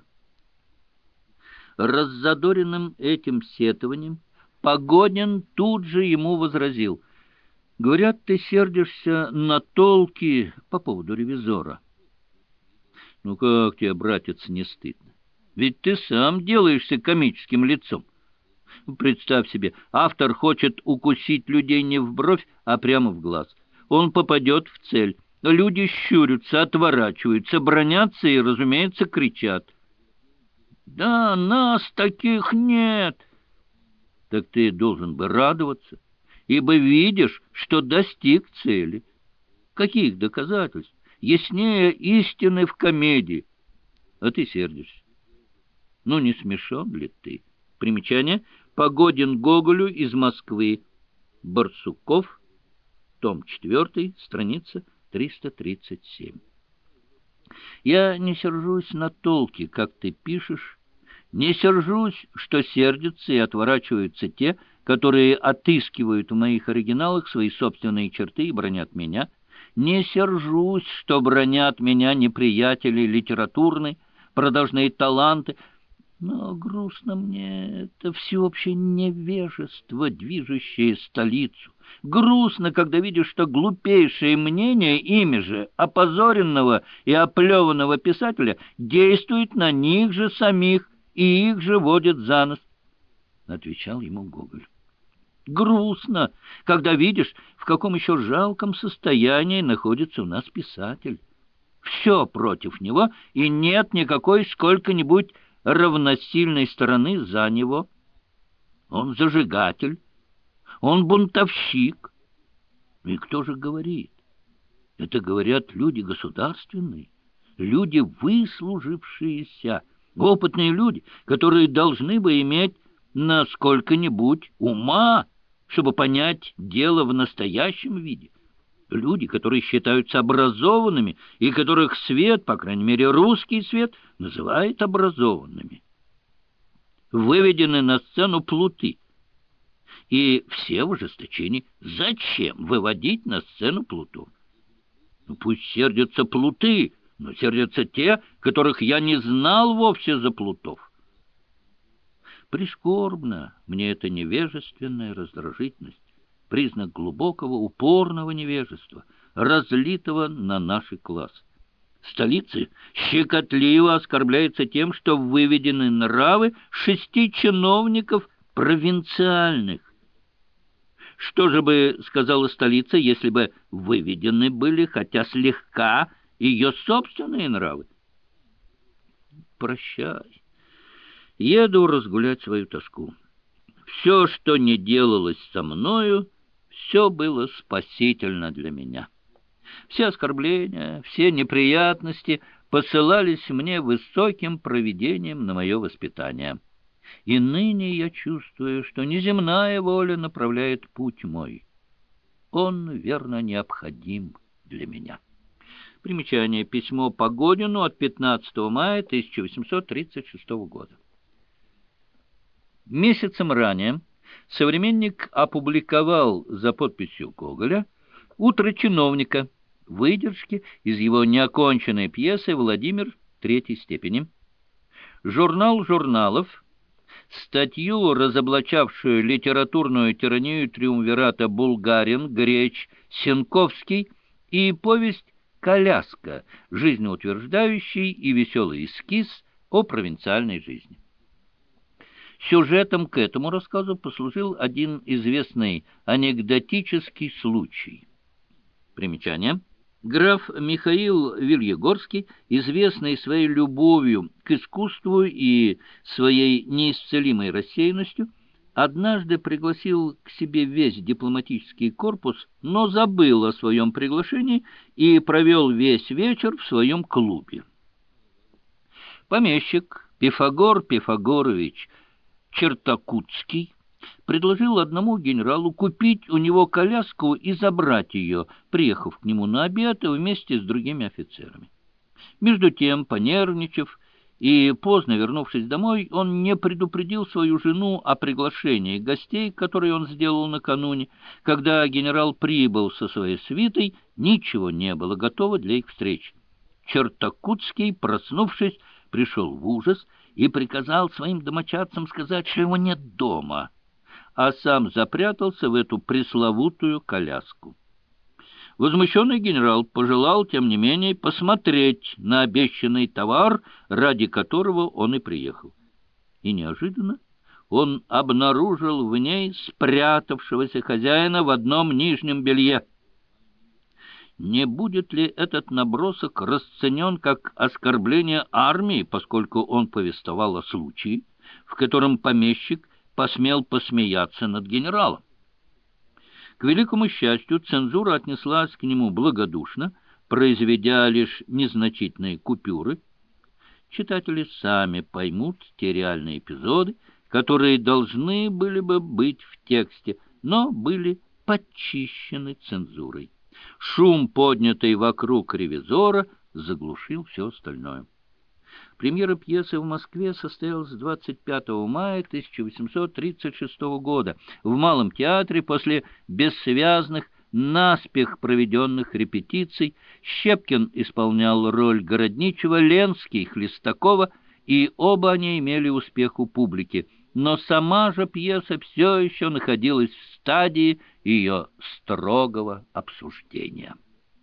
Раззадоренным этим сетованием Погодин тут же ему возразил: «Говорят, ты сердишься на толки по поводу ревизора». «Ну как тебе, братец, не стыдно? Ведь ты сам делаешься комическим лицом. Представь себе, автор хочет укусить людей не в бровь, а прямо в глаз. Он попадет в цель. Люди щурятся, отворачиваются, бранятся и, разумеется, кричат. Да нас таких нет. Так ты должен бы радоваться, ибо видишь, что достиг цели. Каких доказательств? Яснее истины в комедии. А ты сердишься. Ну, не смешон ли ты? Примечание. Погодин Гоголю из Москвы. Барсуков. Том четвертый, страница триста тридцать семь. Я не сержусь на толки, как ты пишешь, не сержусь, что сердятся и отворачиваются те, которые отыскивают в моих оригиналах свои собственные черты и бронят меня. Не сержусь, что бронят меня неприятели литературные, продажные таланты, но грустно мне это всеобщее невежество, движущее столицу. Грустно, когда видишь, что глупейшее мнение ими же опозоренного и оплеванного писателя действует на них же самих и их же водит за нос, — отвечал ему Гоголь. Грустно, когда видишь, в каком еще жалком состоянии находится у нас писатель. Все против него, и нет никакой сколько-нибудь равносильной стороны за него. Он зажигатель, он бунтовщик. И кто же говорит? Это говорят люди государственные, люди выслужившиеся, опытные люди, которые должны бы иметь на сколько-нибудь ума, чтобы понять дело в настоящем виде. Люди, которые считаются образованными и которых свет, по крайней мере русский свет, называет образованными. Выведены на сцену плуты. И все в ожесточении. Зачем выводить на сцену плутов? Ну, пусть сердятся плуты, но сердятся те, которых я не знал вовсе за плутов. Прискорбно мне эта невежественная раздражительность, признак глубокого, упорного невежества, разлитого на наши классы. Столицы щекотливо оскорбляется тем, что выведены нравы шести чиновников провинциальных. Что же бы сказала столица, если бы выведены были, хотя слегка, ее собственные нравы? Прощай. Еду разгулять свою тоску. Все, что не делалось со мною, все было спасительно для меня. Все оскорбления, все неприятности посылались мне высоким провидением на мое воспитание. И ныне я чувствую, что неземная воля направляет путь мой. Он, верно, необходим для меня. Примечание. Письмо Погодину от пятнадцатого мая тысяча восемьсот тридцать шестого года. Месяцем ранее «Современник» опубликовал за подписью Гоголя «Утро чиновника», выдержки из его неоконченной пьесы «Владимир третьей степени». Журнал журналов, статью, разоблачавшую литературную тиранию триумвирата Булгарин, Греч, Сенковский, и повесть «Коляска», жизнеутверждающий и веселый эскиз о провинциальной жизни. Сюжетом к этому рассказу послужил один известный анекдотический случай. Примечание. Граф Михаил Вильегорский, известный своей любовью к искусству и своей неисцелимой рассеянностью, однажды пригласил к себе весь дипломатический корпус, но забыл о своем приглашении и провел весь вечер в своем клубе. Помещик Пифагор Пифагорович Чертакутский предложил одному генералу купить у него коляску и забрать ее, приехав к нему на обед вместе с другими офицерами. Между тем, понервничав и поздно вернувшись домой, он не предупредил свою жену о приглашении гостей, которые он сделал накануне. Когда генерал прибыл со своей свитой, ничего не было готово для их встречи. Чертакутский, проснувшись, пришел в ужас и приказал своим домочадцам сказать, что его нет дома, а сам запрятался в эту пресловутую коляску. Возмущенный генерал пожелал, тем не менее, посмотреть на обещанный товар, ради которого он и приехал. И неожиданно он обнаружил в ней спрятавшегося хозяина в одном нижнем белье. Не будет ли этот набросок расценен как оскорбление армии, поскольку он повествовал о случае, в котором помещик посмел посмеяться над генералом? К великому счастью, цензура отнеслась к нему благодушно, произведя лишь незначительные купюры. Читатели сами поймут те реальные эпизоды, которые должны были бы быть в тексте, но были подчищены цензурой. Шум, поднятый вокруг ревизора, заглушил все остальное. Премьера пьесы в Москве состоялась двадцать пятого мая тысяча восемьсот тридцать шестого года в Малом театре после бессвязных, наспех проведенных репетиций. Щепкин исполнял роль Городничего, Ленский — Хлестакова, и оба они имели успех у публики. Но сама же пьеса все еще находилась в стадии ее строгого обсуждения.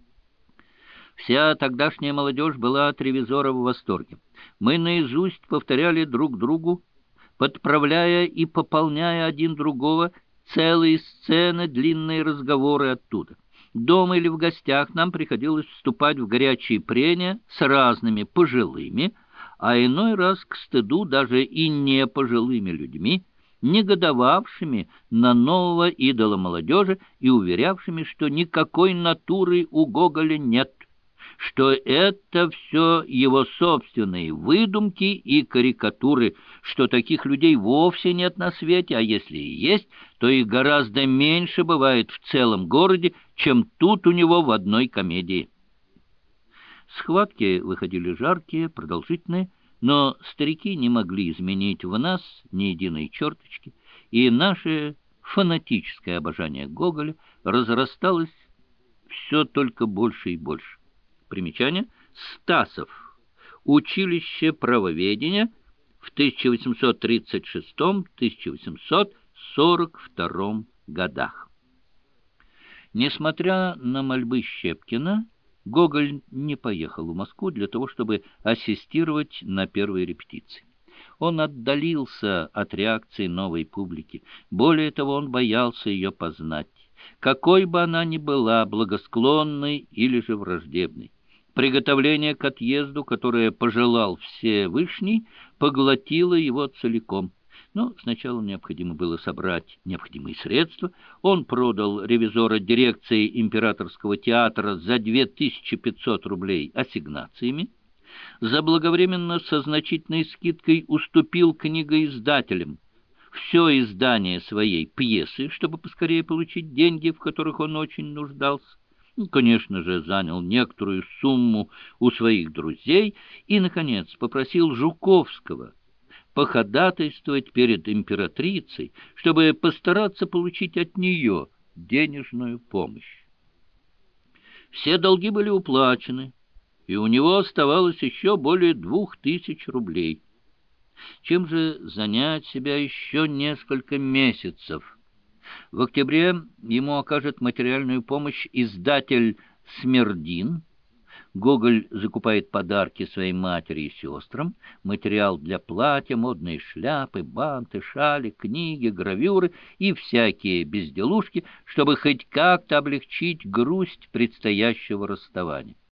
Вся тогдашняя молодежь была от ревизора в восторге. Мы наизусть повторяли друг другу, подправляя и пополняя один другого, целые сцены, длинные разговоры оттуда. Дома или в гостях нам приходилось вступать в горячие прения с разными пожилыми, а иной раз к стыду даже и не пожилыми людьми, негодовавшими на нового идола молодежи и уверявшими, что никакой натуры у Гоголя нет, что это все его собственные выдумки и карикатуры, что таких людей вовсе нет на свете, а если и есть, то их гораздо меньше бывает в целом городе, чем тут у него в одной комедии. Схватки выходили жаркие, продолжительные, но старики не могли изменить в нас ни единой черточки, и наше фанатическое обожание Гоголя разрасталось все только больше и больше. Примечание. Стасов. Училище правоведения в тысяча восемьсот тридцать шестом — тысяча восемьсот сорок втором годах. Несмотря на мольбы Щепкина, Гоголь не поехал в Москву для того, чтобы ассистировать на первой репетиции. Он отдалился от реакции новой публики. Более того, он боялся ее познать, какой бы она ни была, благосклонной или же враждебной. Приготовление к отъезду, которое пожелал Всевышний, поглотило его целиком. Но сначала необходимо было собрать необходимые средства. Он продал ревизора дирекции Императорского театра за две тысячи пятьсот рублей ассигнациями. Заблаговременно со значительной скидкой уступил книгоиздателям все издание своей пьесы, чтобы поскорее получить деньги, в которых он очень нуждался. Конечно же, занял некоторую сумму у своих друзей и, наконец, попросил Жуковского походатайствовать перед императрицей, чтобы постараться получить от нее денежную помощь. Все долги были уплачены, и у него оставалось еще более двух тысяч рублей. Чем же занять себя еще несколько месяцев? В октябре ему окажет материальную помощь издатель Смердин. Гоголь закупает подарки своей матери и сестрам, материал для платья, модные шляпы, банты, шали, книги, гравюры и всякие безделушки, чтобы хоть как-то облегчить грусть предстоящего расставания.